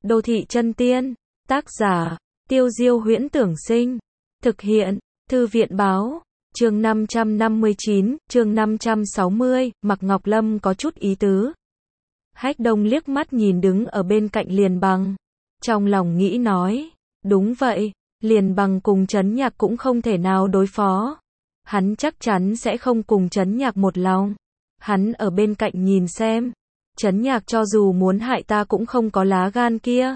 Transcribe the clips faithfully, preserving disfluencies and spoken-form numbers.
Đô thị chân tiên, tác giả, Tiêu Diêu Huyễn Tưởng Sinh, thực hiện, Thư viện Báo, chương năm trăm năm mươi chín, chương năm trăm sáu mươi, Mạc Ngọc Lâm có chút ý tứ. Hách Đông liếc mắt nhìn đứng ở bên cạnh Liền Bằng, trong lòng nghĩ nói, đúng vậy, Liền Bằng cùng Trấn Nhạc cũng không thể nào đối phó. Hắn chắc chắn sẽ không cùng Trấn Nhạc một lòng. Hắn ở bên cạnh nhìn xem, Trấn Nhạc cho dù muốn hại ta cũng không có lá gan kia.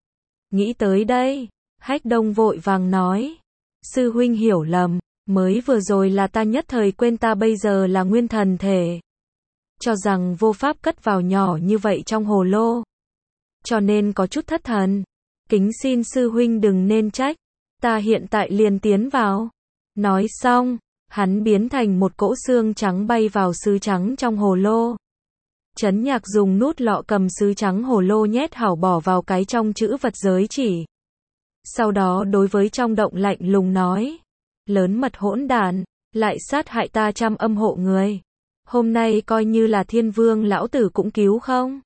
Nghĩ tới đây, Hách Đông vội vàng nói, sư huynh hiểu lầm, mới vừa rồi là ta nhất thời quên ta bây giờ là nguyên thần thể. Cho rằng vô pháp cất vào nhỏ như vậy trong hồ lô. Cho nên có chút thất thần. Kính xin sư huynh đừng nên trách, ta hiện tại liền tiến vào. Nói xong, hắn biến thành một cỗ xương trắng bay vào sứ trắng trong hồ lô. Trấn Nhạc dùng nút lọ cầm sứ trắng hồ lô nhét hảo bỏ vào cái trong chữ vật giới chỉ. Sau đó đối với trong động lạnh lùng nói, lớn mật hỗn đản, lại sát hại ta trăm âm hộ người. Hôm nay coi như là thiên vương lão tử cũng cứu không?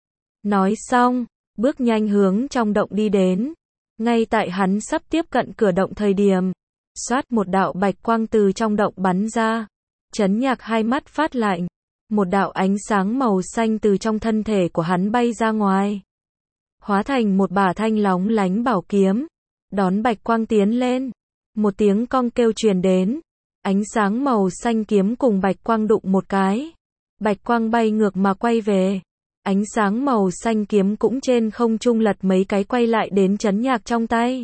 Nói xong, bước nhanh hướng trong động đi đến. Ngay tại hắn sắp tiếp cận cửa động thời điểm, xoát một đạo bạch quang từ trong động bắn ra. Trấn Nhạc hai mắt phát lạnh, một đạo ánh sáng màu xanh từ trong thân thể của hắn bay ra ngoài, hóa thành một bả thanh lóng lánh bảo kiếm, đón bạch quang tiến lên. Một tiếng cong kêu truyền đến, ánh sáng màu xanh kiếm cùng bạch quang đụng một cái, bạch quang bay ngược mà quay về, ánh sáng màu xanh kiếm cũng trên không trung lật mấy cái quay lại đến Trấn Nhạc trong tay.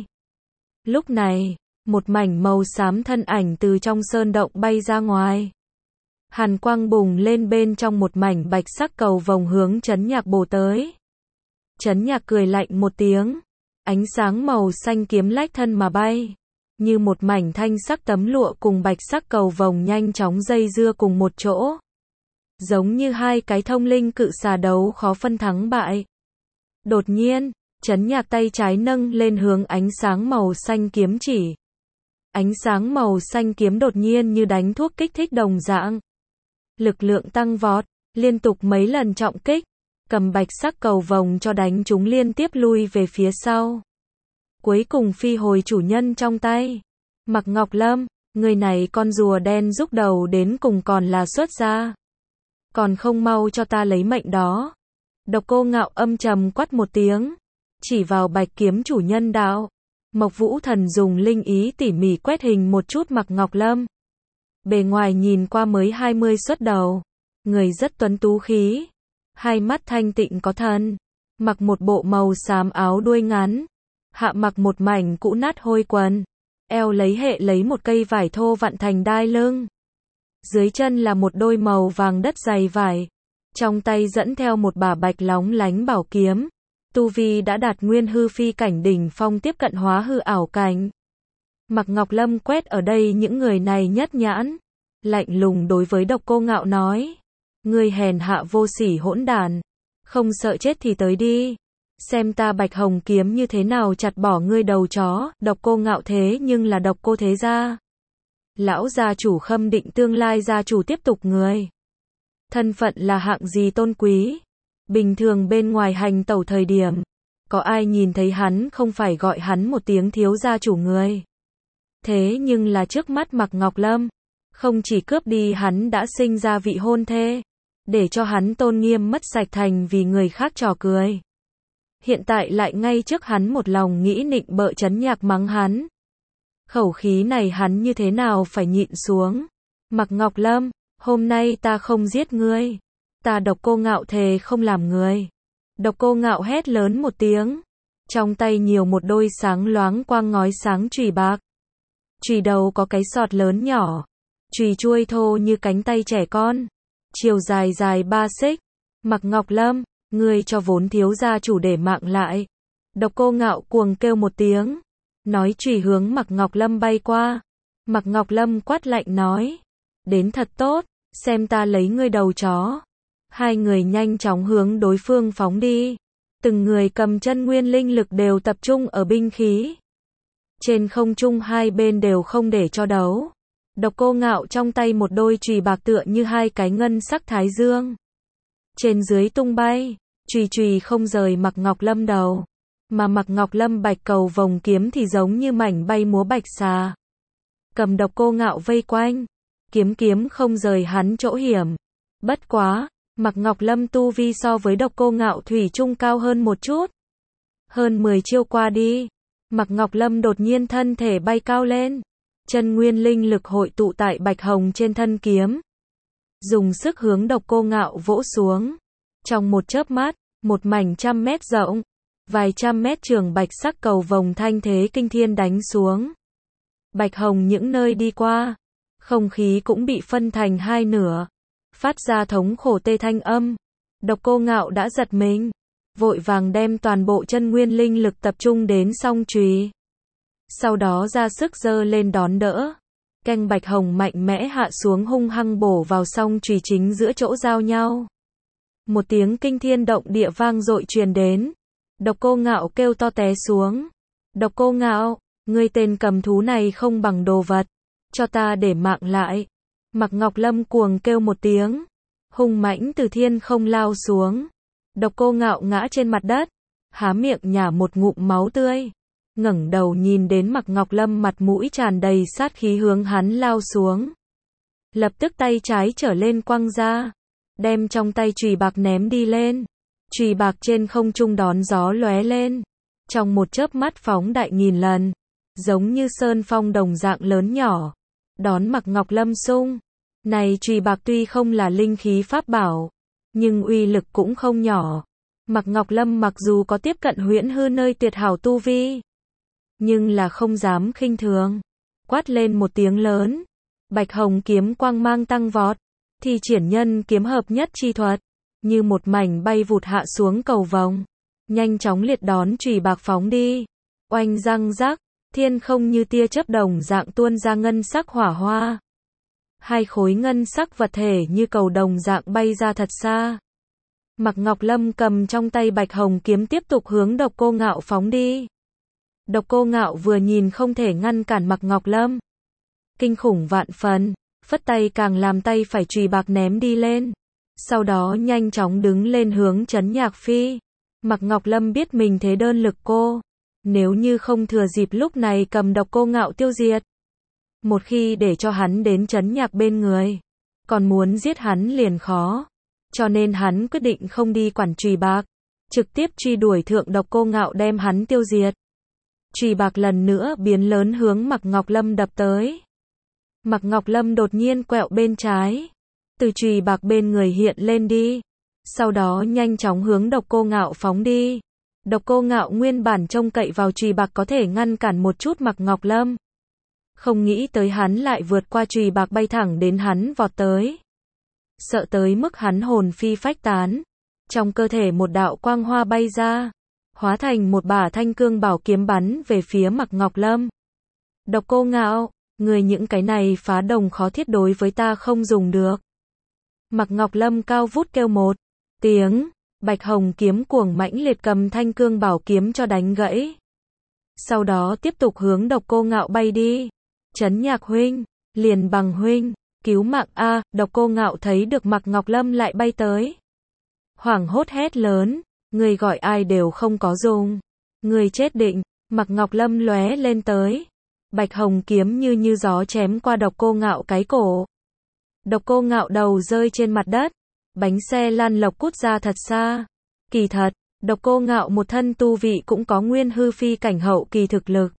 Lúc này, một mảnh màu xám thân ảnh từ trong sơn động bay ra ngoài. Hàn quang bùng lên bên trong một mảnh bạch sắc cầu vồng hướng Trấn Nhạc bổ tới. Trấn Nhạc cười lạnh một tiếng, ánh sáng màu xanh kiếm lách thân mà bay, như một mảnh thanh sắc tấm lụa cùng bạch sắc cầu vồng nhanh chóng dây dưa cùng một chỗ. Giống như hai cái thông linh cự xà đấu khó phân thắng bại. Đột nhiên, Trấn Nhạc tay trái nâng lên hướng ánh sáng màu xanh kiếm chỉ. Ánh sáng màu xanh kiếm đột nhiên như đánh thuốc kích thích đồng dạng. Lực lượng tăng vọt, liên tục mấy lần trọng kích, cầm bạch sắc cầu vồng cho đánh chúng liên tiếp lui về phía sau. Cuối cùng phi hồi chủ nhân trong tay. Mạc Ngọc Lâm, người này con rùa đen rúc đầu đến cùng còn là xuất gia. Còn không mau cho ta lấy mệnh đó. Độc Cô Ngạo âm trầm quát một tiếng, chỉ vào bạch kiếm chủ nhân đạo. Mộc Vũ Thần dùng linh ý tỉ mỉ quét hình một chút Mạc Ngọc Lâm. Bề ngoài nhìn qua mới hai mươi xuất đầu, người rất tuấn tú khí, hai mắt thanh tịnh có thần, mặc một bộ màu xám áo đuôi ngắn, hạ mặc một mảnh cũ nát hôi quần, eo lấy hệ lấy một cây vải thô vặn thành đai lưng. Dưới chân là một đôi màu vàng đất dày vải, trong tay dẫn theo một bả bạch lóng lánh bảo kiếm, tu vi đã đạt nguyên hư phi cảnh đỉnh phong tiếp cận hóa hư ảo cảnh. Mạc Ngọc Lâm quét ở đây những người này nhất nhãn, lạnh lùng đối với Độc Cô Ngạo nói, ngươi hèn hạ vô sỉ hỗn đản, không sợ chết thì tới đi, xem ta Bạch Hồng kiếm như thế nào chặt bỏ ngươi đầu chó. Độc Cô Ngạo thế nhưng là Độc Cô thế gia, lão gia chủ Khâm Định tương lai gia chủ tiếp tục người, thân phận là hạng gì tôn quý, bình thường bên ngoài hành tẩu thời điểm, có ai nhìn thấy hắn không phải gọi hắn một tiếng thiếu gia chủ người. Thế nhưng là trước mắt Mạc Ngọc Lâm, không chỉ cướp đi hắn đã sinh ra vị hôn thê, để cho hắn tôn nghiêm mất sạch thành vì người khác trò cười. Hiện tại lại ngay trước hắn một lòng nghĩ nịnh bợ Trấn Nhạc mắng hắn. Khẩu khí này hắn như thế nào phải nhịn xuống. Mạc Ngọc Lâm, hôm nay ta không giết ngươi, ta Độc Cô Ngạo thề không làm người. Độc Cô Ngạo hét lớn một tiếng, trong tay nhiều một đôi sáng loáng quang ngói sáng chùy bạc. Chùy đầu có cái sọt lớn nhỏ, chùy chuôi thô như cánh tay trẻ con, chiều dài dài ba xích. Mạc Ngọc Lâm, ngươi cho vốn thiếu gia chủ để mạng lại. Độc Cô Ngạo cuồng kêu một tiếng, nói chùy hướng Mạc Ngọc Lâm bay qua. Mạc Ngọc Lâm quát lạnh nói, đến thật tốt, xem ta lấy ngươi đầu chó. Hai người nhanh chóng hướng đối phương phóng đi, từng người cầm chân nguyên linh lực đều tập trung ở binh khí. Trên không trung hai bên đều không để cho đấu. Độc Cô Ngạo trong tay một đôi chùy bạc tựa như hai cái ngân sắc thái dương, trên dưới tung bay, chùy chùy không rời Mạc Ngọc Lâm đầu. Mà Mạc Ngọc Lâm bạch cầu vồng kiếm thì giống như mảnh bay múa bạch xà. Cầm Độc Cô Ngạo vây quanh, kiếm kiếm không rời hắn chỗ hiểm. Bất quá, Mạc Ngọc Lâm tu vi so với Độc Cô Ngạo thủy chung cao hơn một chút. Hơn mười chiêu qua đi, Mạc Ngọc Lâm đột nhiên thân thể bay cao lên, chân nguyên linh lực hội tụ tại bạch hồng trên thân kiếm, dùng sức hướng Độc Cô Ngạo vỗ xuống. Trong một chớp mắt, một mảnh trăm mét rộng, vài trăm mét trường bạch sắc cầu vồng thanh thế kinh thiên đánh xuống. Bạch hồng những nơi đi qua, không khí cũng bị phân thành hai nửa, phát ra thống khổ tê thanh âm. Độc Cô Ngạo đã giật mình, vội vàng đem toàn bộ chân nguyên linh lực tập trung đến song chùy. Sau đó ra sức giơ lên đón đỡ. Canh bạch hồng mạnh mẽ hạ xuống hung hăng bổ vào song chùy chính giữa chỗ giao nhau. Một tiếng kinh thiên động địa vang dội truyền đến. Độc Cô Ngạo kêu to té xuống. Độc Cô Ngạo, ngươi tên cầm thú này không bằng đồ vật, cho ta để mạng lại. Mạc Ngọc Lâm cuồng kêu một tiếng, hung mãnh từ thiên không lao xuống. Độc Cô Ngạo ngã trên mặt đất, há miệng nhả một ngụm máu tươi, ngẩng đầu nhìn đến Mạc Ngọc Lâm mặt mũi tràn đầy sát khí hướng hắn lao xuống. Lập tức tay trái trở lên quăng ra, đem trong tay chùy bạc ném đi lên. Chùy bạc trên không trung đón gió lóe lên, trong một chớp mắt phóng đại nghìn lần, giống như sơn phong đồng dạng lớn nhỏ, đón Mạc Ngọc Lâm xung. Này chùy bạc tuy không là linh khí pháp bảo, nhưng uy lực cũng không nhỏ. Mạc Ngọc Lâm mặc dù có tiếp cận huyễn hư nơi tuyệt hảo tu vi, nhưng là không dám khinh thường. Quát lên một tiếng lớn, bạch hồng kiếm quang mang tăng vọt, thi triển nhân kiếm hợp nhất chi thuật, như một mảnh bay vụt hạ xuống cầu vồng, nhanh chóng liệt đón chùy bạc phóng đi. Oanh răng rắc, thiên không như tia chớp đồng dạng tuôn ra ngân sắc hỏa hoa. Hai khối ngân sắc vật thể như cầu đồng dạng bay ra thật xa. Mạc Ngọc Lâm cầm trong tay bạch hồng kiếm tiếp tục hướng Độc Cô Ngạo phóng đi. Độc Cô Ngạo vừa nhìn không thể ngăn cản Mạc Ngọc Lâm, kinh khủng vạn phần, phất tay càng làm tay phải chùy bạc ném đi lên. Sau đó nhanh chóng đứng lên hướng Trấn Nhạc Phi. Mạc Ngọc Lâm biết mình thế đơn lực cô, nếu như không thừa dịp lúc này cầm Độc Cô Ngạo tiêu diệt, một khi để cho hắn đến Trấn Nhạc bên người, còn muốn giết hắn liền khó. Cho nên hắn quyết định không đi quản chùy bạc, trực tiếp truy đuổi thượng Độc Cô Ngạo đem hắn tiêu diệt. Chùy bạc lần nữa biến lớn hướng Mạc Ngọc Lâm đập tới. Mạc Ngọc Lâm đột nhiên quẹo bên trái, từ chùy bạc bên người hiện lên đi, sau đó nhanh chóng hướng Độc Cô Ngạo phóng đi. Độc Cô Ngạo nguyên bản trông cậy vào chùy bạc có thể ngăn cản một chút Mạc Ngọc Lâm, không nghĩ tới hắn lại vượt qua chùy bạc bay thẳng đến hắn vọt tới. Sợ tới mức hắn hồn phi phách tán, trong cơ thể một đạo quang hoa bay ra, hóa thành một bả thanh cương bảo kiếm bắn về phía Mạc Ngọc Lâm. Độc Cô Ngạo, người những cái này phá đồng khó thiết đối với ta không dùng được. Mạc Ngọc Lâm cao vút kêu một tiếng, bạch hồng kiếm cuồng mãnh liệt cầm thanh cương bảo kiếm cho đánh gãy. Sau đó tiếp tục hướng Độc Cô Ngạo bay đi. Trấn Nhạc huynh, liền bằng huynh, cứu mạng a. Độc Cô Ngạo thấy được Mạc Ngọc Lâm lại bay tới, hoảng hốt hét lớn, người gọi ai đều không có dùng, người chết định. Mạc Ngọc Lâm lóe lên tới, bạch hồng kiếm như như gió chém qua Độc Cô Ngạo cái cổ. Độc Cô Ngạo đầu rơi trên mặt đất, bánh xe lăn lộc cút ra thật xa. Kỳ thật, Độc Cô Ngạo một thân tu vị cũng có nguyên hư phi cảnh hậu kỳ thực lực.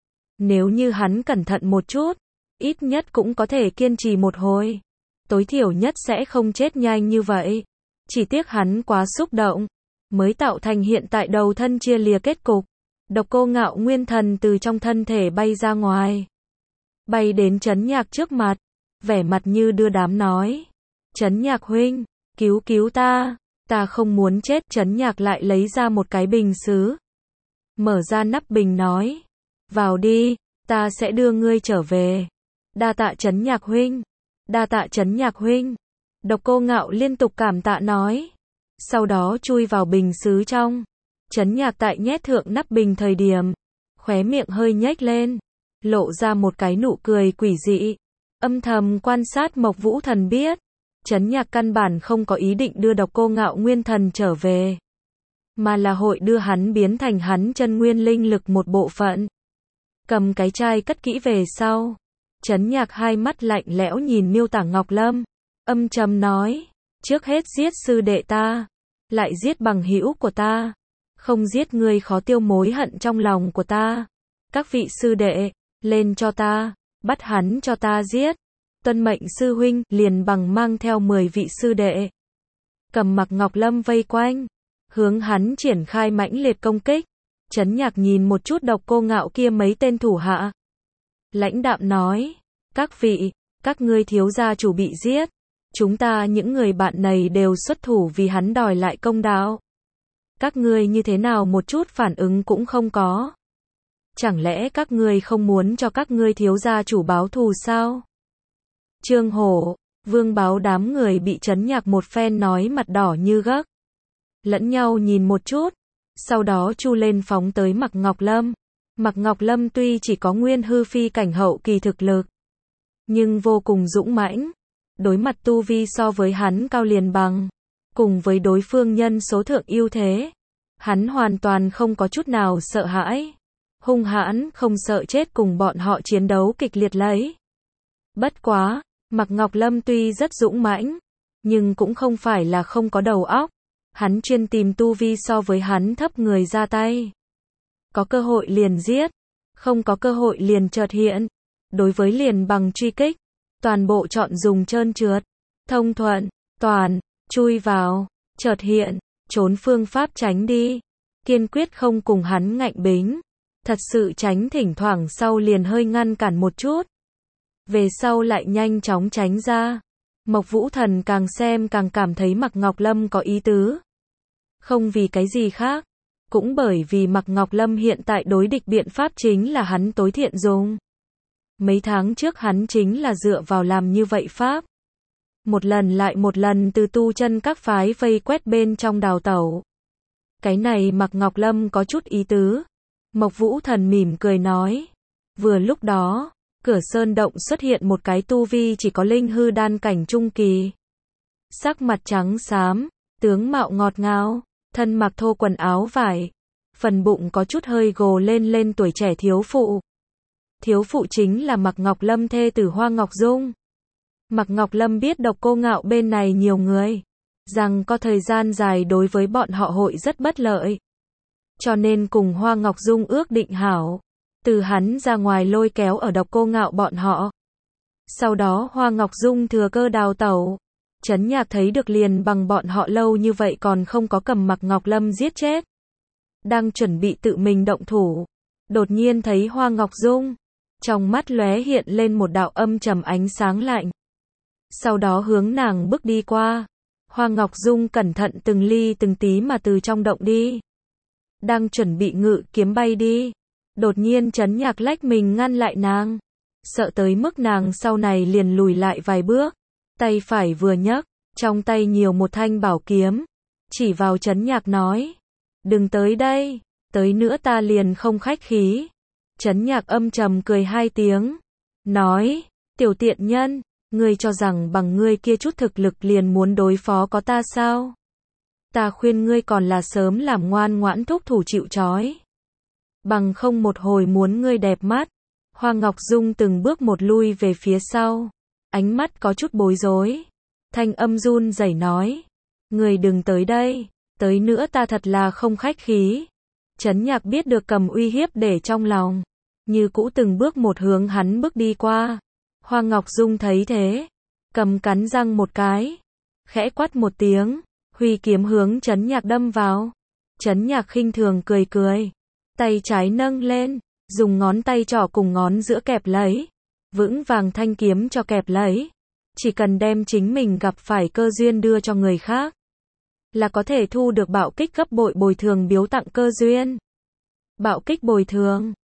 Nếu như hắn cẩn thận một chút, ít nhất cũng có thể kiên trì một hồi, tối thiểu nhất sẽ không chết nhanh như vậy. Chỉ tiếc hắn quá xúc động, mới tạo thành hiện tại đầu thân chia lìa kết cục. Độc Cô Ngạo nguyên thần từ trong thân thể bay ra ngoài, bay đến Trấn Nhạc trước mặt, vẻ mặt như đưa đám nói, Trấn Nhạc huynh, cứu cứu ta, ta không muốn chết. Trấn Nhạc lại lấy ra một cái bình sứ, mở ra nắp bình nói, vào đi, ta sẽ đưa ngươi trở về. Đa tạ Trấn Nhạc huynh, đa tạ Trấn Nhạc huynh. Độc Cô Ngạo liên tục cảm tạ nói, sau đó chui vào bình sứ trong. Trấn Nhạc tại nhét thượng nắp bình thời điểm, khóe miệng hơi nhếch lên, lộ ra một cái nụ cười quỷ dị, âm thầm quan sát Mộc Vũ Thần biết, Trấn Nhạc căn bản không có ý định đưa Độc Cô Ngạo nguyên thần trở về. mà là hội đưa hắn biến thành hắn chân nguyên linh lực một bộ phận. Cầm cái chai cất kỹ về sau, Trấn Nhạc hai mắt lạnh lẽo nhìn Miêu Tả Ngọc Lâm, âm trầm nói, trước hết giết sư đệ ta, lại giết bằng hữu của ta, không giết ngươi khó tiêu mối hận trong lòng của ta. Các vị sư đệ, lên cho ta, bắt hắn cho ta giết. Tuân mệnh sư huynh, liền bằng mang theo mười vị sư đệ. Cầm Mặc Ngọc Lâm vây quanh, hướng hắn triển khai mãnh liệt công kích. Trấn Nhạc nhìn một chút Độc Cô Ngạo kia mấy tên thủ hạ. Lãnh đạm nói, các vị, các ngươi thiếu gia chủ bị giết. Chúng ta những người bạn này đều xuất thủ vì hắn đòi lại công đạo. Các ngươi như thế nào một chút phản ứng cũng không có. Chẳng lẽ các ngươi không muốn cho các ngươi thiếu gia chủ báo thù sao? Trương Hổ, Vương Báo đám người bị Trấn Nhạc một phen nói mặt đỏ như gấc. Lẫn nhau nhìn một chút, sau đó chu lên phóng tới Mặc Ngọc Lâm. Mặc Ngọc Lâm tuy chỉ có nguyên hư phi cảnh hậu kỳ thực lực, nhưng vô cùng dũng mãnh. Đối mặt tu vi so với hắn cao liền bằng, cùng với đối phương nhân số thượng ưu thế, hắn hoàn toàn không có chút nào sợ hãi. Hung hãn không sợ chết cùng bọn họ chiến đấu kịch liệt lấy. Bất quá, Mặc Ngọc Lâm tuy rất dũng mãnh, nhưng cũng không phải là không có đầu óc. Hắn chuyên tìm tu vi so với hắn thấp người ra tay. Có cơ hội liền giết, không có cơ hội liền chợt hiện. Đối với liền bằng truy kích, toàn bộ chọn dùng trơn trượt, thông thuận, toàn, chui vào, chợt hiện, trốn phương pháp tránh đi. Kiên quyết không cùng hắn ngạnh bính. Thật sự tránh thỉnh thoảng sau liền hơi ngăn cản một chút. Về sau lại nhanh chóng tránh ra. Mộc Vũ Thần càng xem càng cảm thấy Mặc Ngọc Lâm có ý tứ. Không vì cái gì khác, cũng bởi vì Mặc Ngọc Lâm hiện tại đối địch biện pháp chính là hắn tối thiện dùng. Mấy tháng trước hắn chính là dựa vào làm như vậy pháp. Một lần lại một lần từ tu chân các phái vây quét bên trong đào tẩu. Cái này Mặc Ngọc Lâm có chút ý tứ. Mộc Vũ Thần mỉm cười nói. Vừa lúc đó, cửa sơn động xuất hiện một cái tu vi chỉ có linh hư đan cảnh trung kỳ. Sắc mặt trắng xám, tướng mạo ngọt ngào, thân mặc thô quần áo vải, phần bụng có chút hơi gồ lên lên tuổi trẻ thiếu phụ. Thiếu phụ chính là Mặc Ngọc Lâm thê tử Hoa Ngọc Dung. Mặc Ngọc Lâm biết Độc Cô Ngạo bên này nhiều người, rằng có thời gian dài đối với bọn họ hội rất bất lợi. Cho nên cùng Hoa Ngọc Dung ước định hảo, từ hắn ra ngoài lôi kéo ở Độc Cô Ngạo bọn họ. Sau đó Hoa Ngọc Dung thừa cơ đào tẩu. Trấn Nhạc thấy được liền bằng bọn họ lâu như vậy còn không có cầm Mặc Ngọc Lâm giết chết. Đang chuẩn bị tự mình động thủ. Đột nhiên thấy Hoa Ngọc Dung. Trong mắt lóe hiện lên một đạo âm trầm ánh sáng lạnh. Sau đó hướng nàng bước đi qua. Hoa Ngọc Dung cẩn thận từng ly từng tí mà từ trong động đi. Đang chuẩn bị ngự kiếm bay đi. Đột nhiên Trấn Nhạc lách mình ngăn lại nàng. Sợ tới mức nàng sau này liền lùi lại vài bước. Tay phải vừa nhấc, trong tay nhiều một thanh bảo kiếm. Chỉ vào Trấn Nhạc nói. Đừng tới đây, tới nữa ta liền không khách khí. Trấn Nhạc âm trầm cười hai tiếng. Nói, tiểu tiện nhân, ngươi cho rằng bằng ngươi kia chút thực lực liền muốn đối phó có ta sao? Ta khuyên ngươi còn là sớm làm ngoan ngoãn thúc thủ chịu trói. Bằng không một hồi muốn ngươi đẹp mắt. Hoa Ngọc Dung từng bước một lui về phía sau. Ánh mắt có chút bối rối. Thanh âm run rẩy nói. Ngươi đừng tới đây, tới nữa ta thật là không khách khí. Trấn Nhạc biết được cầm uy hiếp để trong lòng. Như cũ từng bước một hướng hắn bước đi qua. Hoa Ngọc Dung thấy thế. Cầm cắn răng một cái. Khẽ quát một tiếng. Huy kiếm hướng Trấn Nhạc đâm vào. Trấn Nhạc khinh thường cười cười. Tay trái nâng lên. Dùng ngón tay trỏ cùng ngón giữa kẹp lấy. Vững vàng thanh kiếm cho kẹp lấy. Chỉ cần đem chính mình gặp phải cơ duyên đưa cho người khác. Là có thể thu được bạo kích gấp bội bồi thường biếu tặng cơ duyên. Bạo kích bồi thường.